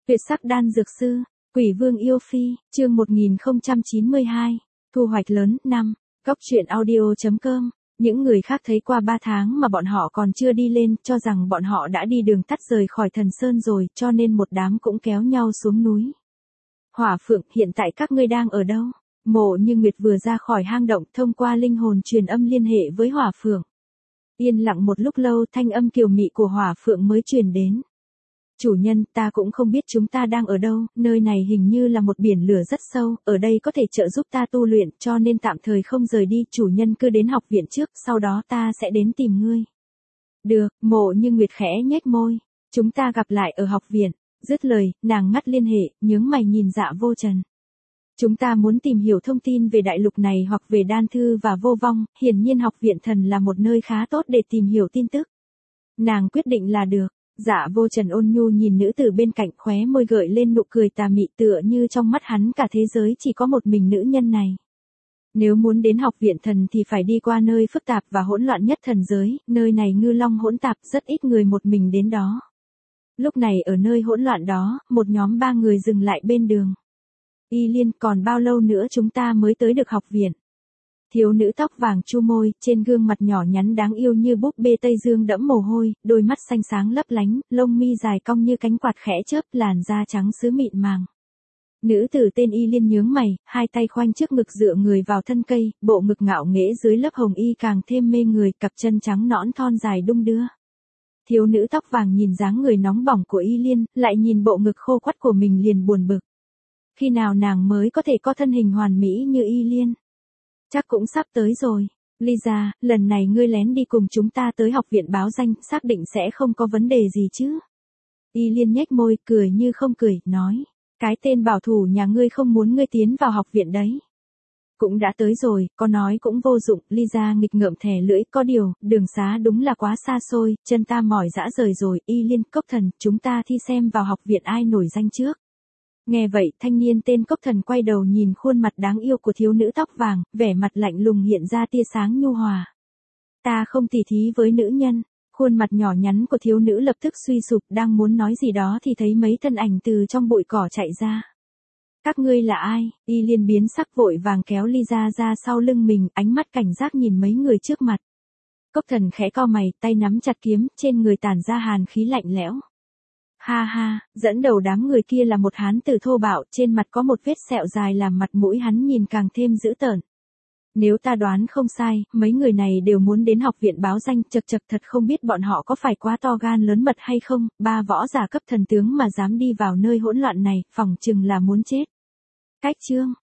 Tuyệt sắc đan dược sư, Quỷ Vương yêu phi, chương 1092, thu hoạch lớn, 5, Cóc truyện audio.com. Những người khác thấy qua 3 tháng mà bọn họ còn chưa đi lên, cho rằng bọn họ đã đi đường tắt rời khỏi Thần Sơn rồi, cho nên một đám cũng kéo nhau xuống núi. Hỏa Phượng, hiện tại các ngươi đang ở đâu? Mộ Như Nguyệt vừa ra khỏi hang động, thông qua linh hồn truyền âm liên hệ với Hỏa Phượng. Yên lặng một lúc lâu, thanh âm kiều mị của Hỏa Phượng mới truyền đến. Chủ nhân, ta cũng không biết chúng ta đang ở đâu, nơi này hình như là một biển lửa rất sâu, ở đây có thể trợ giúp ta tu luyện, cho nên tạm thời không rời đi, chủ nhân cứ đến học viện trước, sau đó ta sẽ đến tìm ngươi. Được, Mộ Như Nguyệt khẽ nhếch môi, chúng ta gặp lại ở học viện. Dứt lời, nàng ngắt liên hệ, nhướng mày nhìn Dạ Vô Trần. Chúng ta muốn tìm hiểu thông tin về đại lục này hoặc về đan thư và vô vong, hiển nhiên học viện thần là một nơi khá tốt để tìm hiểu tin tức. Nàng quyết định là được. Dạ Vô Trần ôn nhu nhìn nữ tử bên cạnh, khóe môi gợi lên nụ cười tà mị, tựa như trong mắt hắn cả thế giới chỉ có một mình nữ nhân này. Nếu muốn đến học viện thần thì phải đi qua nơi phức tạp và hỗn loạn nhất thần giới, nơi này ngư long hỗn tạp, rất ít người một mình đến đó. Lúc này ở nơi hỗn loạn đó, một nhóm 3 người dừng lại bên đường. Y Liên, còn bao lâu nữa chúng ta mới tới được học viện? Thiếu nữ tóc vàng chu môi, trên gương mặt nhỏ nhắn đáng yêu như búp bê Tây Dương đẫm mồ hôi, đôi mắt xanh sáng lấp lánh, lông mi dài cong như cánh quạt khẽ chớp, làn da trắng sứ mịn màng. Nữ tử tên Y Liên nhướng mày, hai tay khoanh trước ngực dựa người vào thân cây, bộ ngực ngạo nghễ dưới lớp hồng y càng thêm mê người, cặp chân trắng nõn thon dài đung đưa. Thiếu nữ tóc vàng nhìn dáng người nóng bỏng của Y Liên, lại nhìn bộ ngực khô quắt của mình liền buồn bực. Khi nào nàng mới có thể có thân hình hoàn mỹ như Y Liên? Chắc cũng sắp tới rồi. Lisa, lần này ngươi lén đi cùng chúng ta tới học viện báo danh, xác định sẽ không có vấn đề gì chứ? Y Liên nhếch môi, cười như không cười, nói. Cái tên bảo thủ nhà ngươi không muốn ngươi tiến vào học viện đấy. Cũng đã tới rồi, có nói cũng vô dụng, Lisa nghịch ngợm thè lưỡi, có điều, đường xá đúng là quá xa xôi, chân ta mỏi dã rời rồi, Y Liên, Cốc Thần, chúng ta thi xem vào học viện ai nổi danh trước. Nghe vậy, thanh niên tên Cốc Thần quay đầu nhìn khuôn mặt đáng yêu của thiếu nữ tóc vàng, vẻ mặt lạnh lùng hiện ra tia sáng nhu hòa. Ta không tỉ thí với nữ nhân. Khuôn mặt nhỏ nhắn của thiếu nữ lập tức suy sụp, đang muốn nói gì đó thì thấy mấy thân ảnh từ trong bụi cỏ chạy ra. Các ngươi là ai? Y Liên biến sắc vội vàng kéo Lisa ra sau lưng mình, ánh mắt cảnh giác nhìn mấy người trước mặt. Cốc Thần khẽ cau mày, tay nắm chặt kiếm, trên người tản ra hàn khí lạnh lẽo. Ha ha, dẫn đầu đám người kia là một hán tử thô bạo, trên mặt có một vết sẹo dài làm mặt mũi hắn nhìn càng thêm dữ tợn. Nếu ta đoán không sai, mấy người này đều muốn đến học viện báo danh, chật chật, thật không biết bọn họ có phải quá to gan lớn mật hay không, 3 võ giả cấp thần tướng mà dám đi vào nơi hỗn loạn này, phỏng chừng là muốn chết. Cách chương,